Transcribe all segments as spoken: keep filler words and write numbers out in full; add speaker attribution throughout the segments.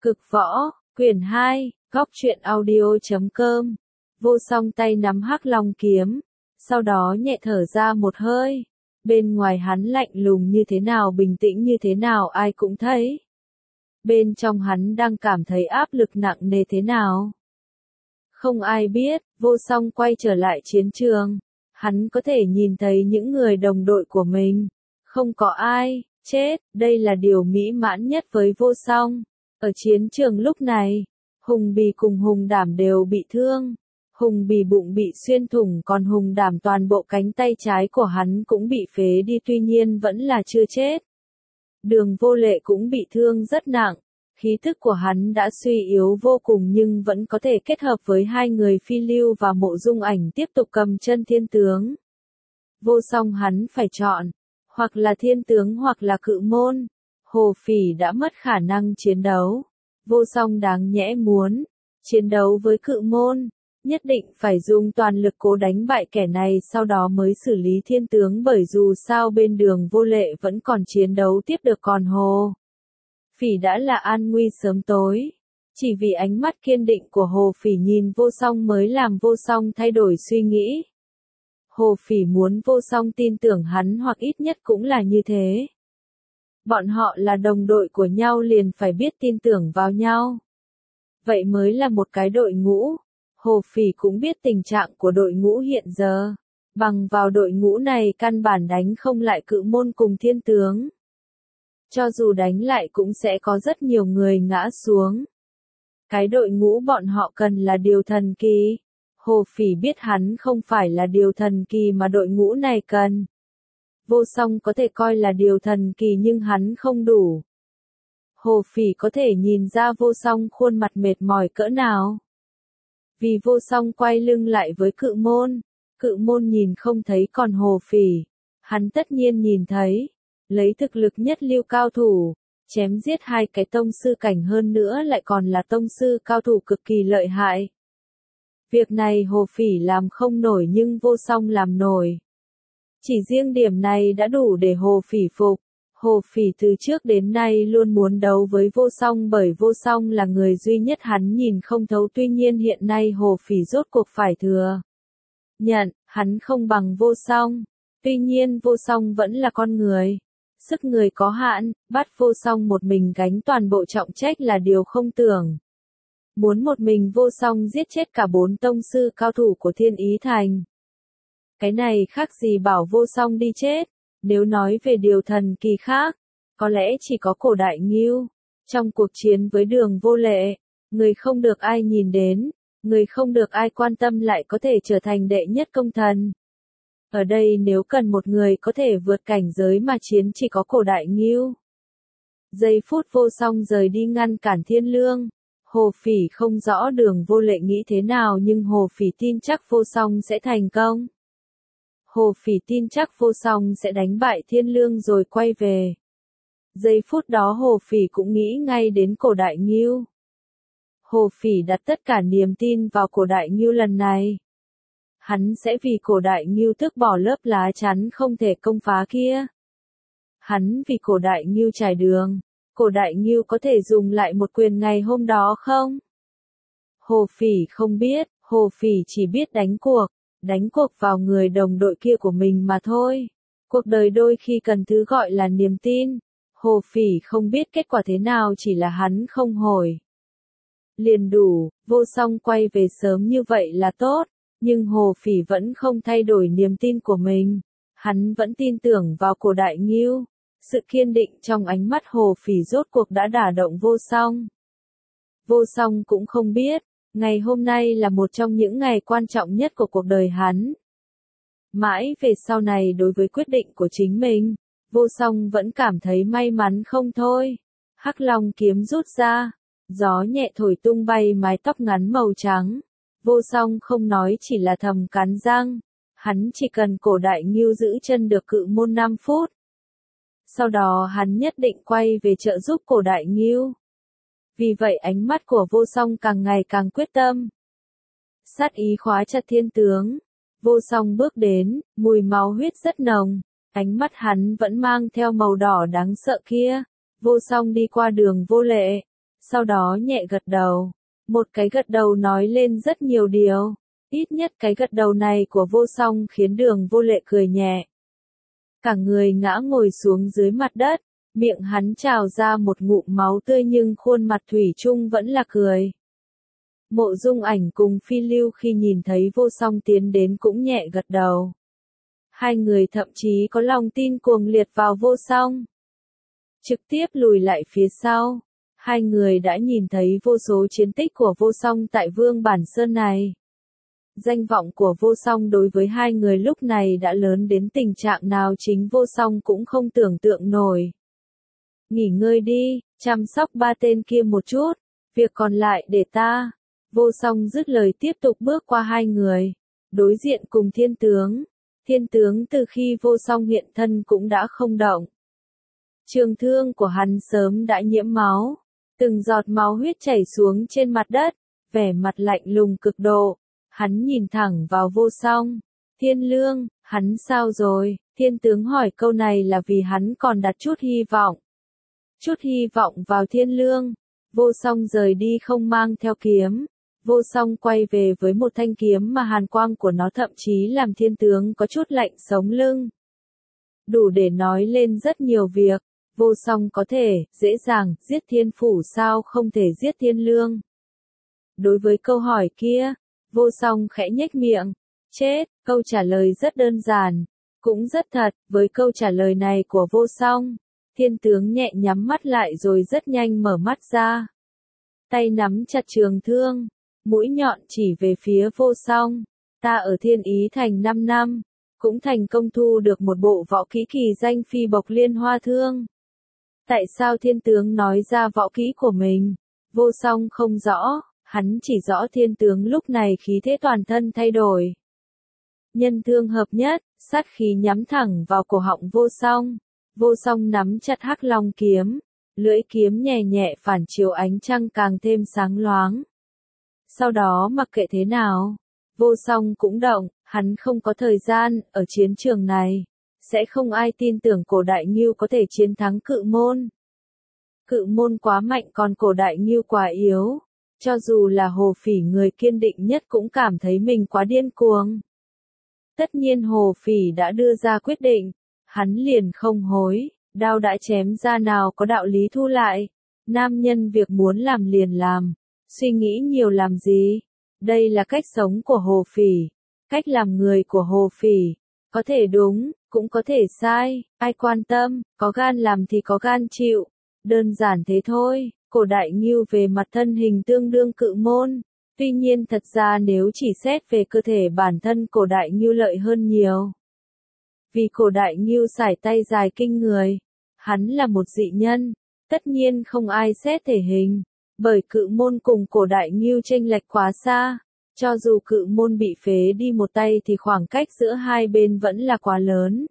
Speaker 1: Cực võ, quyển hai, góc truyện audio chấm com. Vô song tay nắm hắc long kiếm, sau đó nhẹ thở ra một hơi. Bên ngoài hắn lạnh lùng như thế nào, bình tĩnh như thế nào ai cũng thấy. Bên trong hắn đang cảm thấy áp lực nặng nề thế nào. Không ai biết, vô song quay trở lại chiến trường. Hắn có thể nhìn thấy những người đồng đội của mình. Không có ai chết, đây là điều mỹ mãn nhất với vô song. Ở chiến trường lúc này, Hùng Bì cùng Hùng Đảm đều bị thương. Hùng Bì bụng bị xuyên thủng, còn Hùng Đảm toàn bộ cánh tay trái của hắn cũng bị phế đi, tuy nhiên vẫn là chưa chết. Đường Vô Lệ cũng bị thương rất nặng, khí thức của hắn đã suy yếu vô cùng nhưng vẫn có thể kết hợp với hai người Phi Lưu và Mộ Dung Ảnh tiếp tục cầm chân thiên tướng. Vô song hắn phải chọn, hoặc là thiên tướng hoặc là cự môn. Hồ Phỉ đã mất khả năng chiến đấu. Vô song đáng nhẽ muốn chiến đấu với cự môn, nhất định phải dùng toàn lực cố đánh bại kẻ này, sau đó mới xử lý thiên tướng, bởi dù sao bên Đường Vô Lệ vẫn còn chiến đấu tiếp được, còn Hồ Phỉ đã là an nguy sớm tối. Chỉ vì ánh mắt kiên định của Hồ Phỉ nhìn vô song mới làm vô song thay đổi suy nghĩ. Hồ Phỉ muốn vô song tin tưởng hắn, hoặc ít nhất cũng là như thế. Bọn họ là đồng đội của nhau liền phải biết tin tưởng vào nhau. Vậy mới là một cái đội ngũ. Hồ Phỉ cũng biết tình trạng của đội ngũ hiện giờ. Bằng vào đội ngũ này căn bản đánh không lại cự môn cùng thiên tướng. Cho dù đánh lại cũng sẽ có rất nhiều người ngã xuống. Cái đội ngũ bọn họ cần là điều thần kỳ. Hồ Phỉ biết hắn không phải là điều thần kỳ mà đội ngũ này cần. Vô song có thể coi là điều thần kỳ nhưng hắn không đủ. Hồ Phỉ có thể nhìn ra vô song khuôn mặt mệt mỏi cỡ nào. Vì vô song quay lưng lại với cự môn. Cự môn nhìn không thấy, còn Hồ Phỉ, hắn tất nhiên nhìn thấy. Lấy thực lực nhất lưu cao thủ, chém giết hai cái tông sư cảnh, hơn nữa lại còn là tông sư cao thủ cực kỳ lợi hại. Việc này Hồ Phỉ làm không nổi nhưng vô song làm nổi. Chỉ riêng điểm này đã đủ để Hồ Phỉ phục. Hồ Phỉ từ trước đến nay luôn muốn đấu với vô song, bởi vô song là người duy nhất hắn nhìn không thấu, tuy nhiên hiện nay Hồ Phỉ rốt cuộc phải thừa nhận, hắn không bằng vô song. Tuy nhiên vô song vẫn là con người. Sức người có hạn, bắt vô song một mình gánh toàn bộ trọng trách là điều không tưởng. Muốn một mình vô song giết chết cả bốn tông sư cao thủ của Thiên Ý Thành. Cái này khác gì bảo vô song đi chết. Nếu nói về điều thần kỳ khác, có lẽ chỉ có Cổ Đại Ngưu. Trong cuộc chiến với Đường Vô Lệ, người không được ai nhìn đến, người không được ai quan tâm lại có thể trở thành đệ nhất công thần. Ở đây nếu cần một người có thể vượt cảnh giới mà chiến, chỉ có Cổ Đại Ngưu. Giây phút vô song rời đi ngăn cản Thiên Lương, Hồ Phỉ không rõ Đường Vô Lệ nghĩ thế nào nhưng Hồ Phỉ tin chắc vô song sẽ thành công. Hồ Phỉ tin chắc vô song sẽ đánh bại Thiên Lương rồi quay về. Giây phút đó Hồ Phỉ cũng nghĩ ngay đến Cổ Đại Ngưu. Hồ Phỉ đặt tất cả niềm tin vào Cổ Đại Ngưu lần này. Hắn sẽ vì Cổ Đại Ngưu tước bỏ lớp lá chắn không thể công phá kia. Hắn vì Cổ Đại Ngưu trải đường. Cổ Đại Ngưu có thể dùng lại một quyền ngày hôm đó không? Hồ Phỉ không biết, Hồ Phỉ chỉ biết đánh cuộc. Đánh cuộc vào người đồng đội kia của mình mà thôi. Cuộc đời đôi khi cần thứ gọi là niềm tin. Hồ Phỉ không biết kết quả thế nào, chỉ là hắn không hồi liền đủ. Vô song quay về sớm như vậy là tốt. Nhưng Hồ Phỉ vẫn không thay đổi niềm tin của mình. Hắn vẫn tin tưởng vào Cổ Đại Ngưu. Sự kiên định trong ánh mắt Hồ Phỉ rốt cuộc đã đả động vô song. Vô song cũng không biết. Ngày hôm nay là một trong những ngày quan trọng nhất của cuộc đời hắn. Mãi về sau này đối với quyết định của chính mình, vô song vẫn cảm thấy may mắn không thôi. Hắc Long kiếm rút ra, gió nhẹ thổi tung bay mái tóc ngắn màu trắng. Vô song không nói, chỉ là thầm cắn răng. Hắn chỉ cần Cổ Đại Ngưu giữ chân được cự môn năm phút. Sau đó hắn nhất định quay về trợ giúp Cổ Đại Ngưu. Vì vậy ánh mắt của vô song càng ngày càng quyết tâm. Sát ý khóa chặt thiên tướng. Vô song bước đến, mùi máu huyết rất nồng. Ánh mắt hắn vẫn mang theo màu đỏ đáng sợ kia. Vô song đi qua Đường Vô Lệ. sau đó nhẹ gật đầu. Một cái gật đầu nói lên rất nhiều điều. Ít nhất cái gật đầu này của Vô Song khiến Đường Vô Lệ cười nhẹ. Cả người ngã ngồi xuống dưới mặt đất, miệng hắn trào ra một ngụm máu tươi nhưng khuôn mặt thủy chung vẫn là cười. Mộ Dung Ảnh cùng Phi Lưu khi nhìn thấy Vô Song tiến đến cũng nhẹ gật đầu. Hai người thậm chí có lòng tin cuồng liệt vào Vô Song. Trực tiếp lùi lại phía sau, hai người đã nhìn thấy vô số chiến tích của Vô Song tại Vương Bản Sơn này. Danh vọng của Vô Song đối với hai người lúc này đã lớn đến tình trạng nào chính Vô Song cũng không tưởng tượng nổi. Nghỉ ngơi đi, chăm sóc ba tên kia một chút, việc còn lại để ta. Vô Song dứt lời tiếp tục bước qua hai người, đối diện cùng Thiên Tướng. Thiên Tướng từ khi Vô Song hiện thân cũng đã không động. Trường thương của hắn sớm đã nhiễm máu, từng giọt máu huyết chảy xuống trên mặt đất, vẻ mặt lạnh lùng cực độ. Hắn nhìn thẳng vào Vô Song. Thiên Lương, hắn sao rồi? Thiên Tướng hỏi câu này là vì hắn còn đặt chút hy vọng. Chút hy vọng vào Thiên Lương. Vô Song rời đi không mang theo kiếm. Vô Song quay về với một thanh kiếm mà hàn quang của nó thậm chí làm Thiên Tướng có chút lạnh sống lưng. Đủ để nói lên rất nhiều việc. Vô Song có thể, dễ dàng, giết Thiên Phủ sao không thể giết Thiên Lương? Đối với câu hỏi kia, Vô Song khẽ nhếch miệng. Chết, câu trả lời rất đơn giản, cũng rất thật. Với câu trả lời này của Vô Song, Thiên Tướng nhẹ nhắm mắt lại rồi rất nhanh mở mắt ra. Tay nắm chặt trường thương, mũi nhọn chỉ về phía Vô Song. Ta ở Thiên Ý Thành năm năm, cũng thành công thu được một bộ võ kỹ kỳ danh Phi Bộc Liên Hoa Thương. Tại sao Thiên Tướng nói ra võ kỹ của mình? Vô Song không rõ, hắn chỉ rõ Thiên Tướng lúc này khí thế toàn thân thay đổi. Nhân thương hợp nhất, sát khí nhắm thẳng vào cổ họng Vô Song. Vô Song nắm chặt Hắc Long kiếm, lưỡi kiếm nhẹ nhẹ phản chiếu ánh trăng càng thêm sáng loáng. Sau đó mặc kệ thế nào, Vô Song cũng động, hắn không có thời gian, ở chiến trường này, sẽ không ai tin tưởng Cổ Đại Ngưu có thể chiến thắng Cự Môn. Cự Môn quá mạnh còn Cổ Đại Ngưu quá yếu, cho dù là Hồ Phỉ người kiên định nhất cũng cảm thấy mình quá điên cuồng. Tất nhiên Hồ Phỉ đã đưa ra quyết định, hắn liền không hối, đao đã chém ra nào có đạo lý thu lại. Nam nhân việc muốn làm liền làm, suy nghĩ nhiều làm gì? Đây là cách sống của Hồ Phỉ, cách làm người của Hồ Phỉ, có thể đúng, cũng có thể sai, ai quan tâm, có gan làm thì có gan chịu, đơn giản thế thôi. Cổ Đại Ngưu về mặt thân hình tương đương Cự Môn, tuy nhiên thật ra nếu chỉ xét về cơ thể bản thân Cổ Đại Ngưu lợi hơn nhiều. Vì Cổ Đại Ngưu sải tay dài kinh người, hắn là một dị nhân, tất nhiên không ai xét thể hình, bởi Cự Môn cùng Cổ Đại Ngưu chênh lệch quá xa, cho dù Cự Môn bị phế đi một tay thì khoảng cách giữa hai bên vẫn là quá lớn.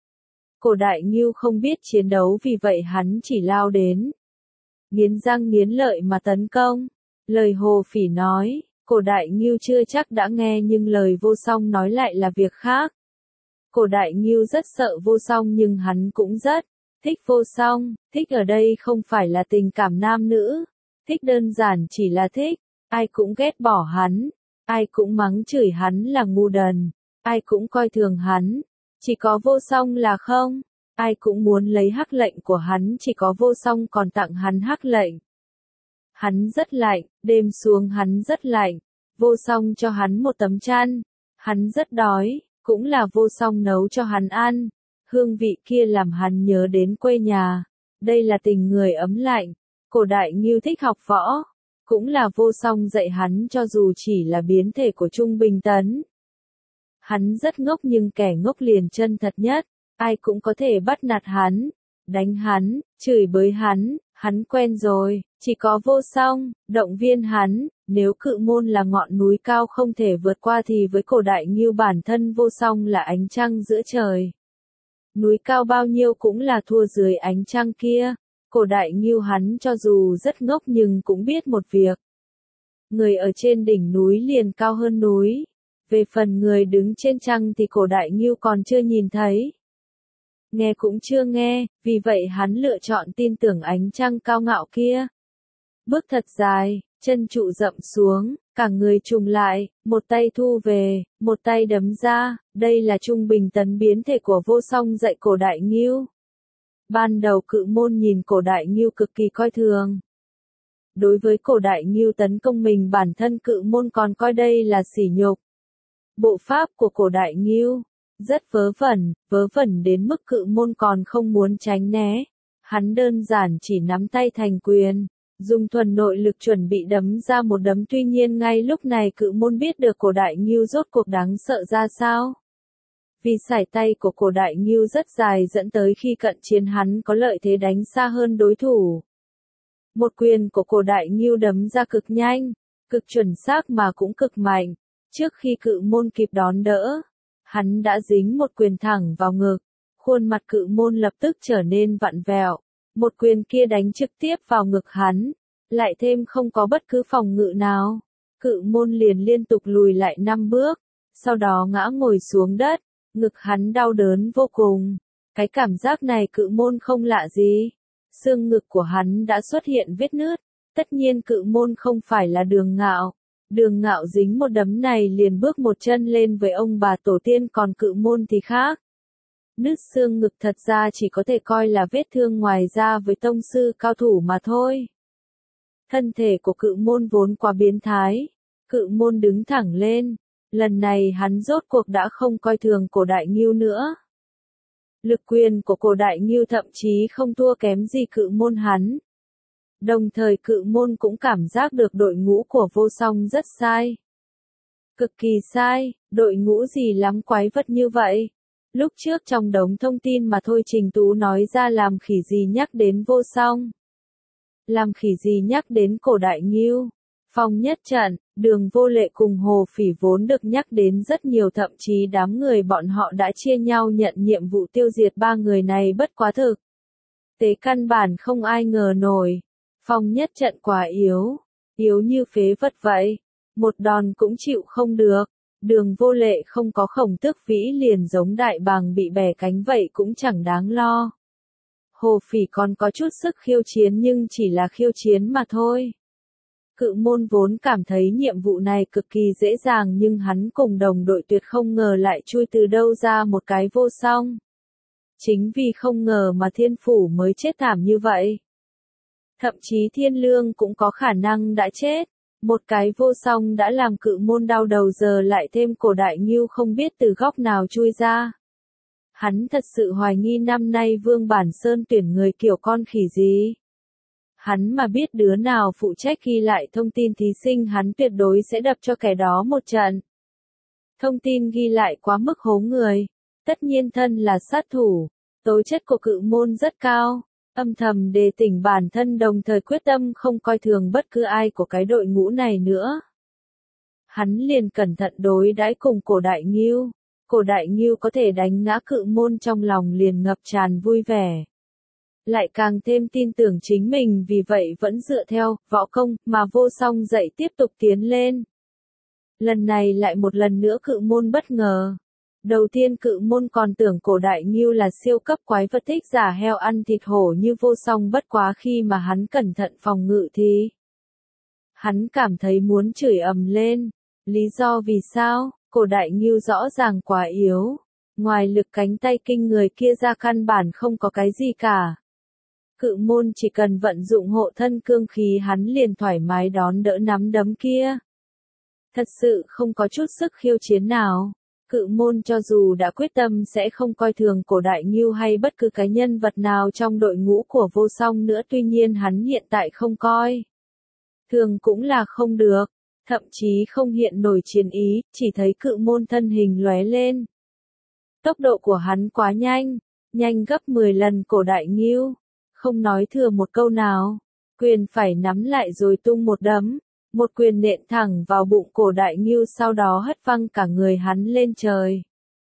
Speaker 1: Cổ Đại Ngưu không biết chiến đấu vì vậy hắn chỉ lao đến, nghiến răng nghiến lợi mà tấn công. Lời Hồ Phỉ nói, Cổ Đại Ngưu chưa chắc đã nghe nhưng lời Vô Song nói lại là việc khác. Cổ Đại Ngưu rất sợ Vô Song nhưng hắn cũng rất thích Vô Song, thích ở đây không phải là tình cảm nam nữ, thích đơn giản chỉ là thích, ai cũng ghét bỏ hắn, ai cũng mắng chửi hắn là ngu đần, ai cũng coi thường hắn, chỉ có Vô Song là không, ai cũng muốn lấy hắc lệnh của hắn chỉ có Vô Song còn tặng hắn hắc lệnh. Hắn rất lạnh, đêm xuống hắn rất lạnh, Vô Song cho hắn một tấm chăn, hắn rất đói, cũng là Vô Song nấu cho hắn ăn, hương vị kia làm hắn nhớ đến quê nhà, đây là tình người ấm lạnh. Cổ Đại Ngưu thích học võ, cũng là Vô Song dạy hắn cho dù chỉ là biến thể của Trung Bình Tấn. Hắn rất ngốc nhưng kẻ ngốc liền chân thật nhất, ai cũng có thể bắt nạt hắn, đánh hắn, chửi bới hắn, hắn quen rồi, chỉ có Vô Song, động viên hắn, nếu Cự Môn là ngọn núi cao không thể vượt qua thì với Cổ Đại Ngưu bản thân Vô Song là ánh trăng giữa trời. Núi cao bao nhiêu cũng là thua dưới ánh trăng kia. Cổ Đại Ngưu hắn cho dù rất ngốc nhưng cũng biết một việc. Người ở trên đỉnh núi liền cao hơn núi. Về phần người đứng trên trăng thì Cổ Đại Ngưu còn chưa nhìn thấy. Nghe cũng chưa nghe, vì vậy hắn lựa chọn tin tưởng ánh trăng cao ngạo kia. bước thật dài, chân trụ dậm xuống, cả người trùng lại, một tay thu về, một tay đấm ra, đây là trung bình tấn biến thể của vô song dạy Cổ Đại Ngưu. Ban đầu Cự Môn nhìn Cổ Đại Ngưu cực kỳ coi thường. Đối với Cổ Đại Ngưu tấn công mình bản thân Cự Môn còn coi đây là sỉ nhục. Bộ pháp của Cổ Đại Ngưu rất vớ vẩn, vớ vẩn đến mức Cự Môn còn không muốn tránh né. Hắn đơn giản chỉ nắm tay thành quyền, dùng thuần nội lực chuẩn bị đấm ra một đấm, tuy nhiên ngay lúc này Cự Môn biết được Cổ Đại Ngưu rốt cuộc đáng sợ ra sao. Vì sải tay của Cổ Đại Ngưu rất dài dẫn tới khi cận chiến hắn có lợi thế đánh xa hơn đối thủ. Một quyền của Cổ Đại Ngưu đấm ra cực nhanh, cực chuẩn xác mà cũng cực mạnh. Trước khi Cự Môn kịp đón đỡ, hắn đã dính một quyền thẳng vào ngực. Khuôn mặt Cự Môn lập tức trở nên vặn vẹo. Một quyền kia đánh trực tiếp vào ngực hắn, lại thêm không có bất cứ phòng ngự nào. Cự Môn liền liên tục lùi lại năm bước, sau đó ngã ngồi xuống đất, ngực hắn đau đớn vô cùng. Cái cảm giác này Cự Môn không lạ gì. Xương ngực của hắn đã xuất hiện vết nứt, tất nhiên Cự Môn không phải là Đường Ngạo. Đường Ngạo dính một đấm này liền bước một chân lên với ông bà tổ tiên, còn Cự Môn thì khác. Nứt xương ngực thật ra chỉ có thể coi là vết thương ngoài da với tông sư cao thủ mà thôi. Thân thể của Cự Môn vốn quá biến thái. Cự Môn đứng thẳng lên. Lần này hắn rốt cuộc đã không coi thường Cổ Đại Ngưu nữa. Lực quyền của Cổ Đại Ngưu thậm chí không thua kém gì Cự Môn hắn. Đồng thời Cự Môn cũng cảm giác được đội ngũ của vô song rất sai. Cực kỳ sai, đội ngũ gì lắm quái vật như vậy. Lúc trước trong đống thông tin mà Thôi Trình Tú nói ra làm khỉ gì nhắc đến vô song. Làm khỉ gì nhắc đến Cổ Đại Ngưu. Phong Nhất Trận, Đường Vô Lệ cùng Hồ Phỉ vốn được nhắc đến rất nhiều, thậm chí đám người bọn họ đã chia nhau nhận nhiệm vụ tiêu diệt ba người này bất quá thực. Tế căn bản không ai ngờ nổi. Phong Nhất Trận quá yếu, yếu như phế vật vậy. Một đòn cũng chịu không được. Đường Vô Lệ không có Khổng Tước Vĩ liền giống đại bàng bị bẻ cánh vậy cũng chẳng đáng lo. Hồ Phỉ còn có chút sức khiêu chiến nhưng chỉ là khiêu chiến mà thôi. Cự Môn vốn cảm thấy nhiệm vụ này cực kỳ dễ dàng nhưng hắn cùng đồng đội tuyệt không ngờ lại chui từ đâu ra một cái vô song. Chính vì không ngờ mà Thiên Phủ mới chết thảm như vậy. Thậm chí Thiên Lương cũng có khả năng đã chết. Một cái vô song đã làm Cự Môn đau đầu, giờ lại thêm Cổ Đại Ngưu không biết từ góc nào chui ra. Hắn thật sự hoài nghi năm nay Vương Bản Sơn tuyển người kiểu con khỉ gì. Hắn mà biết đứa nào phụ trách ghi lại thông tin thí sinh hắn tuyệt đối sẽ đập cho kẻ đó một trận. Thông tin ghi lại quá mức hố người. Tất nhiên thân là sát thủ, tố chất của Cự Môn rất cao. Âm thầm đề tỉnh bản thân, đồng thời quyết tâm không coi thường bất cứ ai của cái đội ngũ này nữa. Hắn liền cẩn thận đối đãi cùng Cổ Đại Ngưu. Cổ Đại Ngưu có thể đánh ngã Cự Môn, trong lòng liền ngập tràn vui vẻ. Lại càng thêm tin tưởng chính mình, vì vậy vẫn dựa theo võ công mà vô song dạy tiếp tục tiến lên. Lần này lại một lần nữa Cự Môn bất ngờ. Đầu tiên Cự Môn còn tưởng Cổ Đại Ngưu là siêu cấp quái vật thích giả heo ăn thịt hổ như vô song, bất quá khi mà hắn cẩn thận phòng ngự thì hắn cảm thấy muốn chửi ầm lên. Lý do vì sao? Cổ Đại Ngưu rõ ràng quá yếu. Ngoài lực cánh tay kinh người kia ra căn bản không có cái gì cả. Cự Môn chỉ cần vận dụng hộ thân cương khí hắn liền thoải mái đón đỡ nắm đấm kia. Thật sự không có chút sức khiêu chiến nào. Cự Môn cho dù đã quyết tâm sẽ không coi thường Cổ Đại Ngưu hay bất cứ cái nhân vật nào trong đội ngũ của vô song nữa, tuy nhiên hắn hiện tại không coi thường cũng là không được, thậm chí không hiện nổi chiến ý, chỉ thấy Cự Môn thân hình lóe lên. Tốc độ của hắn quá nhanh, nhanh gấp mười lần Cổ Đại Ngưu, không nói thừa một câu nào, quyền phải nắm lại rồi tung một đấm. Một quyền nện thẳng vào bụng Cổ Đại Ngưu, sau đó hất văng cả người hắn lên trời.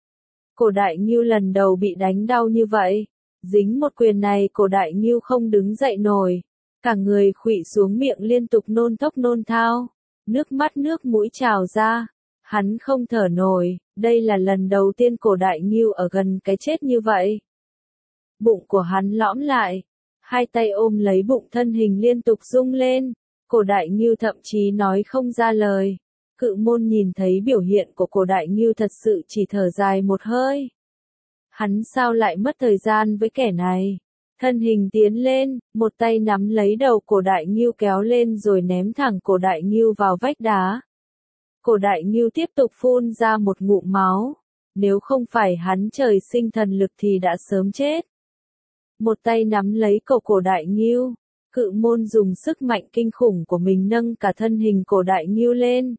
Speaker 1: Cổ Đại Ngưu lần đầu bị đánh đau như vậy. Dính một quyền này Cổ Đại Ngưu không đứng dậy nổi. Cả người khuỵu xuống, miệng liên tục nôn thốc nôn thao. Nước mắt nước mũi trào ra. Hắn không thở nổi. Đây là lần đầu tiên Cổ Đại Ngưu ở gần cái chết như vậy. Bụng của hắn lõm lại. Hai tay ôm lấy bụng, thân hình liên tục rung lên. Cổ Đại Ngưu thậm chí nói không ra lời. Cự môn nhìn thấy biểu hiện của Cổ Đại Ngưu thật sự chỉ thở dài một hơi. Hắn sao lại mất thời gian với kẻ này? Thân hình tiến lên, một tay nắm lấy đầu Cổ Đại Ngưu kéo lên rồi ném thẳng Cổ Đại Ngưu vào vách đá. Cổ Đại Ngưu tiếp tục phun ra một ngụm máu. Nếu không phải hắn trời sinh thần lực thì đã sớm chết. Một tay nắm lấy cổ Cổ Đại Ngưu, Cự môn dùng sức mạnh kinh khủng của mình nâng cả thân hình Cổ Đại Ngưu lên.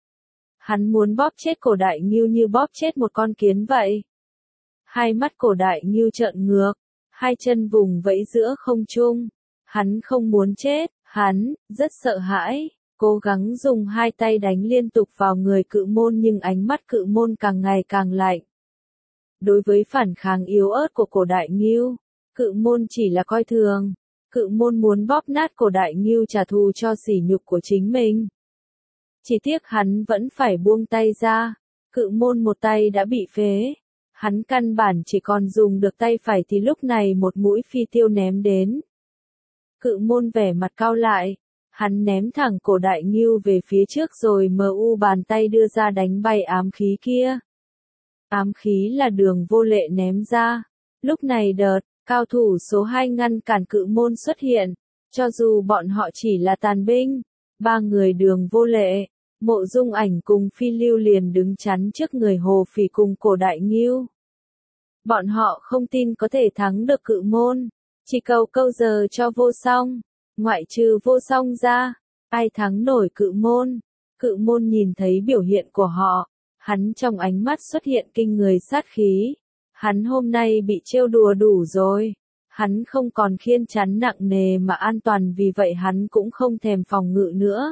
Speaker 1: Hắn muốn bóp chết Cổ Đại Ngưu như bóp chết một con kiến vậy. Hai mắt Cổ Đại Ngưu trợn ngược, hai chân vùng vẫy giữa không trung. Hắn không muốn chết, hắn rất sợ hãi, cố gắng dùng hai tay đánh liên tục vào người Cự môn nhưng ánh mắt Cự môn càng ngày càng lạnh. Đối với phản kháng yếu ớt của Cổ Đại Ngưu, Cự môn chỉ là coi thường. Cự môn muốn bóp nát Cổ Đại Ngưu trả thù cho sỉ nhục của chính mình. Chỉ tiếc hắn vẫn phải buông tay ra. Cự môn một tay đã bị phế. Hắn căn bản chỉ còn dùng được tay phải thì lúc này một mũi phi tiêu ném đến. Cự môn vẻ mặt cau lại. Hắn ném thẳng Cổ Đại Ngưu về phía trước rồi mờ u bàn tay đưa ra đánh bay ám khí kia. Ám khí là Đường Vô Lệ ném ra. Lúc này đợt, cao thủ số hai ngăn cản Cự môn xuất hiện. Cho dù bọn họ chỉ là tàn binh, ba người Đường Vô Lệ, Mộ Dung Ảnh cùng Phi Lưu liền đứng chắn trước người Hồ Phỉ cùng Cổ Đại Ngưu. Bọn họ không tin có thể thắng được Cự môn, chỉ cầu câu giờ cho Vô Song, ngoại trừ Vô Song ra, ai thắng nổi Cự môn. Cự môn nhìn thấy biểu hiện của họ, hắn trong ánh mắt xuất hiện kinh người sát khí. Hắn hôm nay bị trêu đùa đủ rồi. Hắn không còn khiên chắn nặng nề mà an toàn vì vậy hắn cũng không thèm phòng ngự nữa.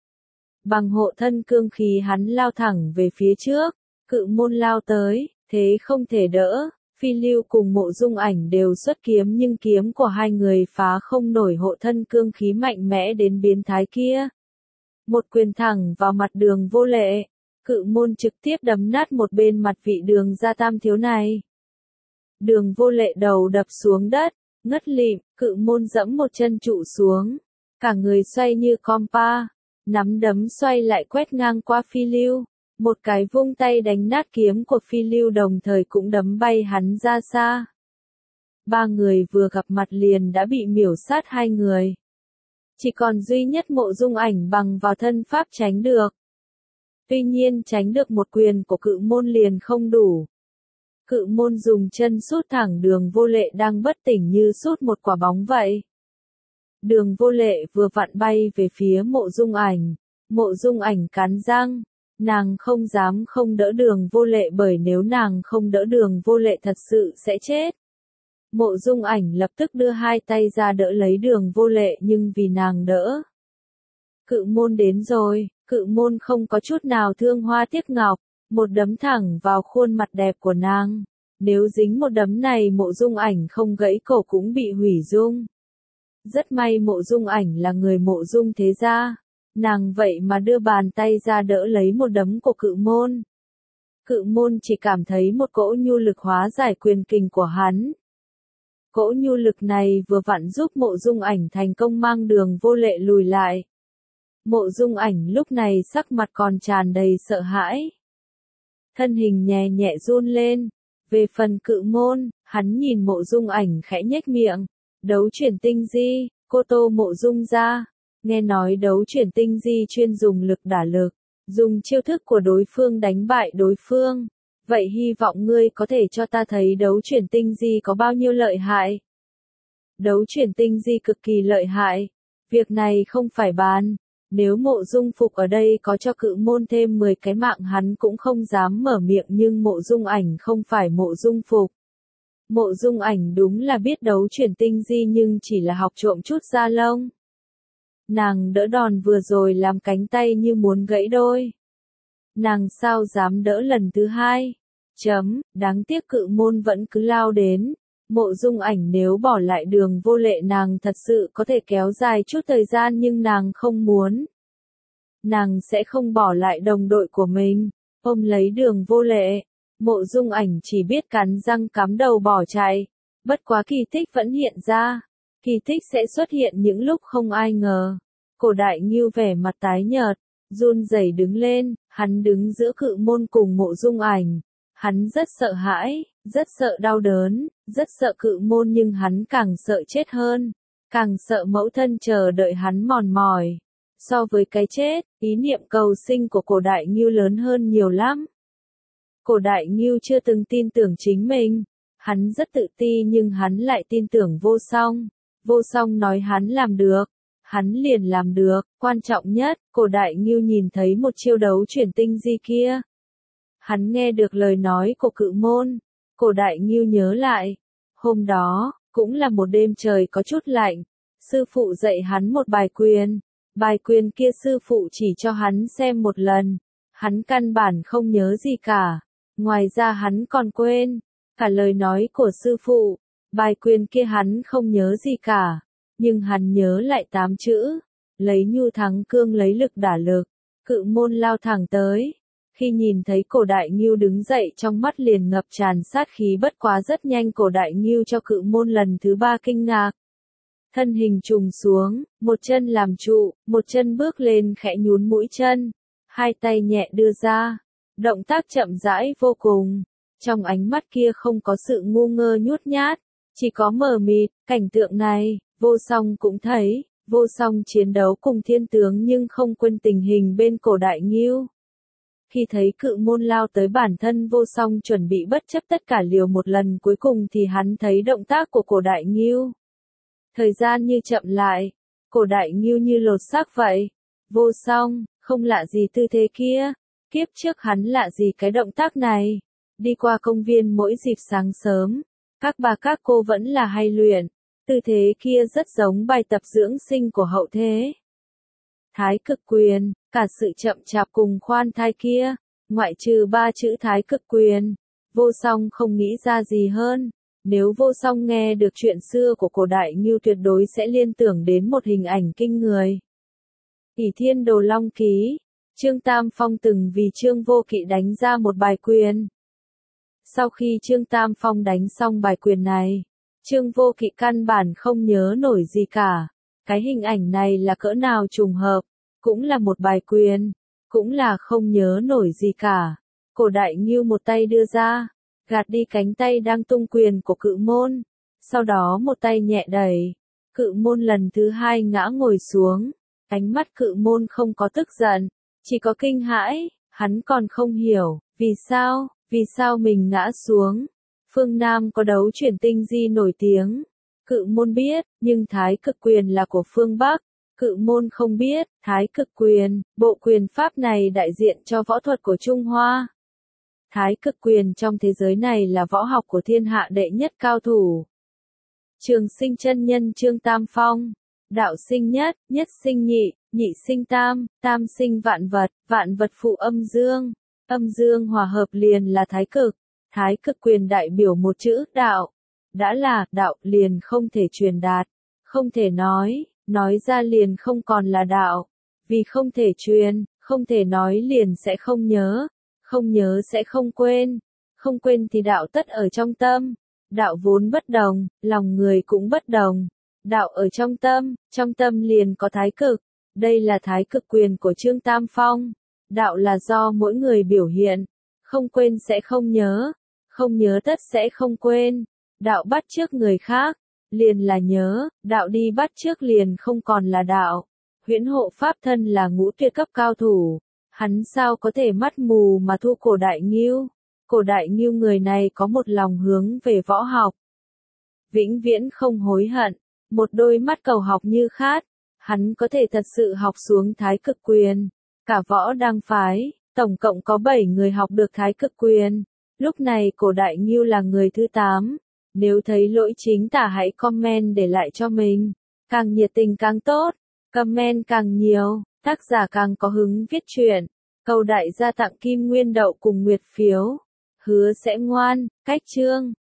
Speaker 1: Bằng hộ thân cương khí hắn lao thẳng về phía trước. Cự môn lao tới, thế không thể đỡ. Phi Lưu cùng Mộ Dung Ảnh đều xuất kiếm nhưng kiếm của hai người phá không nổi hộ thân cương khí mạnh mẽ đến biến thái kia. Một quyền thẳng vào mặt Đường Vô Lệ. Cự môn trực tiếp đấm nát một bên mặt vị Đường gia tam thiếu này. Đường Vô Lệ đầu đập xuống đất, ngất lịm, Cự môn dẫm một chân trụ xuống. Cả người xoay như compa, nắm đấm xoay lại quét ngang qua Phi Lưu. Một cái vung tay đánh nát kiếm của Phi Lưu đồng thời cũng đấm bay hắn ra xa. Ba người vừa gặp mặt liền đã bị miểu sát hai người. Chỉ còn duy nhất Mộ Dung Ảnh bằng vào thân pháp tránh được. Tuy nhiên tránh được một quyền của Cự môn liền không đủ. Cự môn dùng chân sút thẳng Đường Vô Lệ đang bất tỉnh như sút một quả bóng vậy. Đường Vô Lệ vừa vặn bay về phía Mộ Dung Ảnh. Mộ Dung Ảnh cắn răng. Nàng không dám không đỡ Đường Vô Lệ bởi nếu nàng không đỡ Đường Vô Lệ thật sự sẽ chết. Mộ Dung Ảnh lập tức đưa hai tay ra đỡ lấy Đường Vô Lệ nhưng vì nàng đỡ. Cự môn đến rồi, Cự môn không có chút nào thương hoa tiếc ngọc, một đấm thẳng vào khuôn mặt đẹp của nàng. Nếu dính một đấm này Mộ Dung Ảnh không gãy cổ cũng bị hủy dung. Rất may Mộ Dung Ảnh là người Mộ Dung thế gia. Nàng vậy mà đưa bàn tay ra đỡ lấy một đấm của Cự môn. Cự môn chỉ cảm thấy một cỗ nhu lực hóa giải quyền kình của hắn. Cỗ nhu lực này vừa vặn giúp Mộ Dung Ảnh thành công mang Đường Vô Lệ lùi lại. Mộ Dung Ảnh lúc này sắc mặt còn tràn đầy sợ hãi. Thân hình nhẹ nhẹ run lên. Về phần Cự môn, hắn nhìn Mộ Dung Ảnh khẽ nhếch miệng. Đấu chuyển tinh di, cô Tô Mộ Dung ra. Nghe nói đấu chuyển tinh di chuyên dùng lực đả lực, dùng chiêu thức của đối phương đánh bại đối phương. Vậy hy vọng ngươi có thể cho ta thấy đấu chuyển tinh di có bao nhiêu lợi hại. Đấu chuyển tinh di cực kỳ lợi hại. Việc này không phải bàn. Nếu Mộ Dung Phục ở đây có cho Cự môn thêm mười cái mạng hắn cũng không dám mở miệng nhưng Mộ Dung Ảnh không phải Mộ Dung Phục. Mộ Dung Ảnh đúng là biết đấu chuyển tinh di nhưng chỉ là học trộm chút da lông. Nàng đỡ đòn vừa rồi làm cánh tay như muốn gãy đôi. Nàng sao dám đỡ lần thứ hai? Chấm, đáng tiếc Cự môn vẫn cứ lao đến. Mộ Dung Ảnh nếu bỏ lại Đường Vô Lệ nàng thật sự có thể kéo dài chút thời gian nhưng nàng không muốn. Nàng sẽ không bỏ lại đồng đội của mình. Ôm lấy Đường Vô Lệ. Mộ Dung Ảnh chỉ biết cắn răng cắm đầu bỏ chạy. Bất quá kỳ tích vẫn hiện ra. Kỳ tích sẽ xuất hiện những lúc không ai ngờ. Cổ Đại Ngưu vẻ mặt tái nhợt, run rẩy đứng lên, hắn đứng giữa Cự Môn cùng Mộ Dung Ảnh. Hắn rất sợ hãi, rất sợ đau đớn, rất sợ Cự Môn nhưng hắn càng sợ chết hơn, càng sợ mẫu thân chờ đợi hắn mòn mỏi. So với cái chết, ý niệm cầu sinh của Cổ Đại Ngưu lớn hơn nhiều lắm. Cổ Đại Ngưu chưa từng tin tưởng chính mình, hắn rất tự ti nhưng hắn lại tin tưởng Vô Song. Vô Song nói hắn làm được, hắn liền làm được, quan trọng nhất, Cổ Đại Ngưu nhìn thấy một chiêu đấu chuyển tinh di kia. Hắn nghe được lời nói của Cự Môn, Cổ Đại Ngưu nhớ lại, hôm đó, cũng là một đêm trời có chút lạnh, sư phụ dạy hắn một bài quyền, bài quyền kia sư phụ chỉ cho hắn xem một lần, hắn căn bản không nhớ gì cả, ngoài ra hắn còn quên, cả lời nói của sư phụ, bài quyền kia hắn không nhớ gì cả, nhưng hắn nhớ lại tám chữ, lấy nhu thắng cương lấy lực đả lực, Cự Môn lao thẳng tới. Khi nhìn thấy Cổ Đại Ngưu đứng dậy trong mắt liền ngập tràn sát khí bất quá rất nhanh Cổ Đại Ngưu cho Cự Môn lần thứ ba kinh ngạc. Thân hình trùng xuống, một chân làm trụ, một chân bước lên khẽ nhún mũi chân, hai tay nhẹ đưa ra, động tác chậm rãi vô cùng. Trong ánh mắt kia không có sự ngu ngơ nhút nhát, chỉ có mờ mịt, cảnh tượng này, Vô Song cũng thấy, Vô Song chiến đấu cùng thiên tướng nhưng không quên tình hình bên Cổ Đại Ngưu. Khi thấy Cự Môn lao tới bản thân Vô Song chuẩn bị bất chấp tất cả liều một lần cuối cùng thì hắn thấy động tác của Cổ Đại Ngưu. Thời gian như chậm lại, Cổ Đại Ngưu như lột xác vậy. Vô Song, không lạ gì tư thế kia, kiếp trước hắn lạ gì cái động tác này. Đi qua công viên mỗi dịp sáng sớm, các bà các cô vẫn là hay luyện, tư thế kia rất giống bài tập dưỡng sinh của hậu thế. Thái cực quyền, cả sự chậm chạp cùng khoan thai kia, ngoại trừ ba chữ thái cực quyền, Vô Song không nghĩ ra gì hơn. Nếu Vô Song nghe được chuyện xưa của Cổ Đại Ngưu tuyệt đối sẽ liên tưởng đến một hình ảnh kinh người. Ỷ Thiên Đồ Long Ký, Trương Tam Phong từng vì Trương Vô Kỵ đánh ra một bài quyền. Sau khi Trương Tam Phong đánh xong bài quyền này, Trương Vô Kỵ căn bản không nhớ nổi gì cả. Cái hình ảnh này là cỡ nào trùng hợp, cũng là một bài quyền, cũng là không nhớ nổi gì cả. Cổ Đại Ngưu một tay đưa ra, gạt đi cánh tay đang tung quyền của Cự Môn, sau đó một tay nhẹ đẩy, Cự Môn lần thứ hai ngã ngồi xuống, ánh mắt Cự Môn không có tức giận, chỉ có kinh hãi, hắn còn không hiểu, vì sao, vì sao mình ngã xuống. Phương Nam có đấu chuyển tinh di nổi tiếng, Cự Môn biết, nhưng Thái cực quyền là của phương Bắc, Cự Môn không biết, Thái cực quyền, bộ quyền pháp này đại diện cho võ thuật của Trung Hoa. Thái cực quyền trong thế giới này là võ học của thiên hạ đệ nhất cao thủ. Trường Sinh chân nhân Trương Tam Phong, đạo sinh nhất, nhất sinh nhị, nhị sinh tam, tam sinh vạn vật, vạn vật phụ âm dương, âm dương hòa hợp liền là thái cực. Thái cực quyền đại biểu một chữ đạo, đã là đạo liền không thể truyền đạt, không thể nói, nói ra liền không còn là đạo, vì không thể truyền, không thể nói liền sẽ không nhớ, không nhớ sẽ không quên, không quên thì đạo tất ở trong tâm, đạo vốn bất đồng, lòng người cũng bất đồng, đạo ở trong tâm, trong tâm liền có thái cực, đây là thái cực quyền của Trương Tam Phong, đạo là do mỗi người biểu hiện, không quên sẽ không nhớ, không nhớ tất sẽ không quên, đạo bắt chước người khác, liền là nhớ, đạo đi bắt chước liền không còn là đạo. Huyễn Hộ Pháp thân là ngũ tuyệt cấp cao thủ, hắn sao có thể mắt mù mà thua Cổ Đại Ngưu. Cổ Đại Ngưu người này có một lòng hướng về võ học, vĩnh viễn không hối hận, một đôi mắt cầu học như khát, hắn có thể thật sự học xuống thái cực quyền. Cả võ đăng phái, tổng cộng có bảy người học được thái cực quyền, lúc này Cổ Đại Ngưu là người thứ tám. Nếu thấy lỗi chính tả hãy comment để lại cho mình, càng nhiệt tình càng tốt, comment càng nhiều, tác giả càng có hứng viết truyện. Cầu đại gia tặng kim nguyên đậu cùng nguyệt phiếu, hứa sẽ ngoan, cách chương.